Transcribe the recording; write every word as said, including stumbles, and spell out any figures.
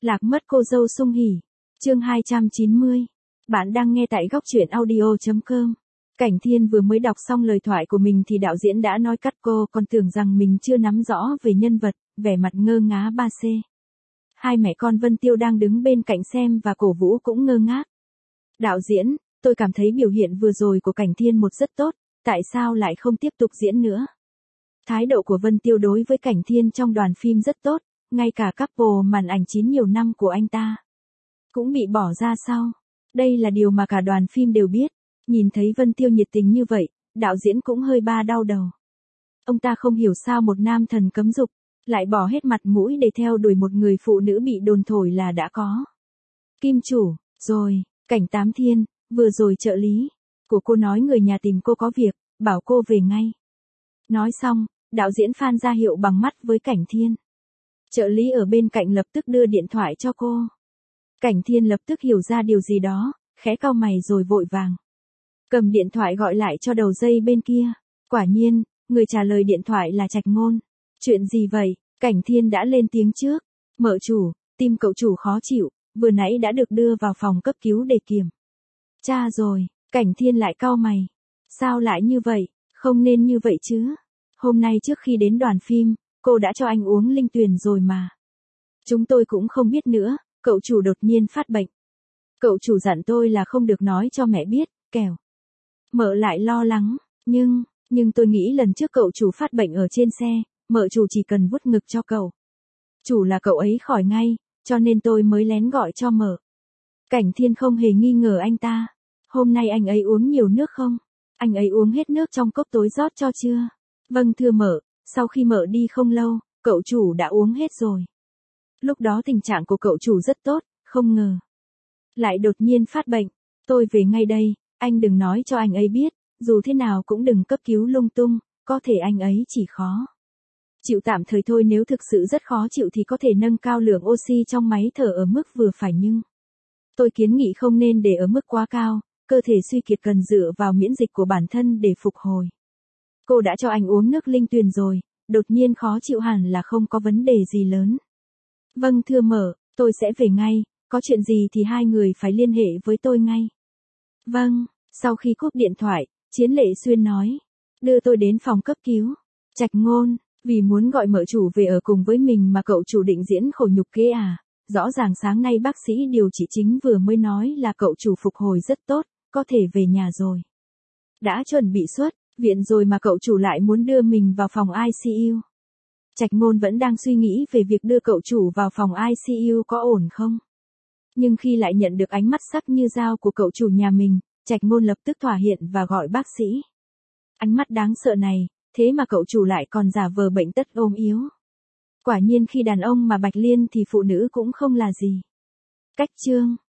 Lạc mất cô dâu sung hỉ. Chương hai trăm chín mươi. Bạn đang nghe tại góc truyện audio chấm com. Cảnh Thiên vừa mới đọc xong lời thoại của mình thì đạo diễn đã nói cắt cô, còn tưởng rằng mình chưa nắm rõ về nhân vật, vẻ mặt ngơ ngá ba xê. Hai mẹ con Vân Tiêu đang đứng bên cạnh xem và cổ vũ cũng ngơ ngác. Đạo diễn, tôi cảm thấy biểu hiện vừa rồi của Cảnh Thiên một rất tốt, tại sao lại không tiếp tục diễn nữa? Thái độ của Vân Tiêu đối với Cảnh Thiên trong đoàn phim rất tốt, ngay cả couple màn ảnh chín nhiều năm của anh ta cũng bị bỏ ra sau. Đây là điều mà cả đoàn phim đều biết. Nhìn thấy Vân Tiêu nhiệt tình như vậy, đạo diễn cũng hơi ba đau đầu. Ông ta không hiểu sao một nam thần cấm dục lại bỏ hết mặt mũi để theo đuổi một người phụ nữ bị đồn thổi là đã có kim chủ rồi. Cảnh Tám Thiên, vừa rồi trợ lý của cô nói người nhà tìm cô có việc, bảo cô về ngay. Nói xong, đạo diễn Phan ra hiệu bằng mắt với Cảnh Thiên. Trợ lý ở bên cạnh lập tức đưa điện thoại cho cô. Cảnh Thiên lập tức hiểu ra điều gì đó, khẽ cau mày rồi vội vàng cầm điện thoại gọi lại cho đầu dây bên kia. Quả nhiên, người trả lời điện thoại là Trạch Ngôn. Chuyện gì vậy? Cảnh Thiên đã lên tiếng trước. Mợ chủ, tim cậu chủ khó chịu, vừa nãy đã được đưa vào phòng cấp cứu để kiểm tra rồi. Cảnh Thiên lại cau mày. Sao lại như vậy? Không nên như vậy chứ. Hôm nay trước khi đến đoàn phim, cô đã cho anh uống linh tuyền rồi mà. Chúng tôi cũng không biết nữa, cậu chủ đột nhiên phát bệnh. Cậu chủ dặn tôi là không được nói cho mẹ biết, kẻo mợ lại lo lắng, nhưng, nhưng tôi nghĩ lần trước cậu chủ phát bệnh ở trên xe, mợ chủ chỉ cần vuốt ngực cho cậu chủ là cậu ấy khỏi ngay, cho nên tôi mới lén gọi cho mợ. Cảnh Thiên không hề nghi ngờ anh ta. Hôm nay anh ấy uống nhiều nước không? Anh ấy uống hết nước trong cốc tối rót cho chưa? Vâng thưa mợ, sau khi mợ đi không lâu, cậu chủ đã uống hết rồi. Lúc đó tình trạng của cậu chủ rất tốt, không ngờ lại đột nhiên phát bệnh. Tôi về ngay đây, anh đừng nói cho anh ấy biết, dù thế nào cũng đừng cấp cứu lung tung, có thể anh ấy chỉ khó chịu tạm thời thôi, nếu thực sự rất khó chịu thì có thể nâng cao lượng oxy trong máy thở ở mức vừa phải, nhưng tôi kiến nghị không nên để ở mức quá cao, cơ thể suy kiệt cần dựa vào miễn dịch của bản thân để phục hồi. Cô đã cho anh uống nước linh tuyền rồi, đột nhiên khó chịu hẳn là không có vấn đề gì lớn. Vâng thưa mợ, tôi sẽ về ngay, có chuyện gì thì hai người phải liên hệ với tôi ngay. Vâng, sau khi cúp điện thoại, Chiến Lệ Xuyên nói, đưa tôi đến phòng cấp cứu. Trạch Ngôn, vì muốn gọi mợ chủ về ở cùng với mình mà cậu chủ định diễn khổ nhục kế à? Rõ ràng sáng nay bác sĩ điều trị chính vừa mới nói là cậu chủ phục hồi rất tốt, có thể về nhà rồi. Đã chuẩn bị xuất viện rồi mà cậu chủ lại muốn đưa mình vào phòng i xê u. Trạch Ngôn vẫn đang suy nghĩ về việc đưa cậu chủ vào phòng i xê u có ổn không. Nhưng khi lại nhận được ánh mắt sắc như dao của cậu chủ nhà mình, Trạch Ngôn lập tức thỏa hiệp và gọi bác sĩ. Ánh mắt đáng sợ này, thế mà cậu chủ lại còn giả vờ bệnh tật ốm yếu. Quả nhiên khi đàn ông mà bạch liên thì phụ nữ cũng không là gì. Cách chương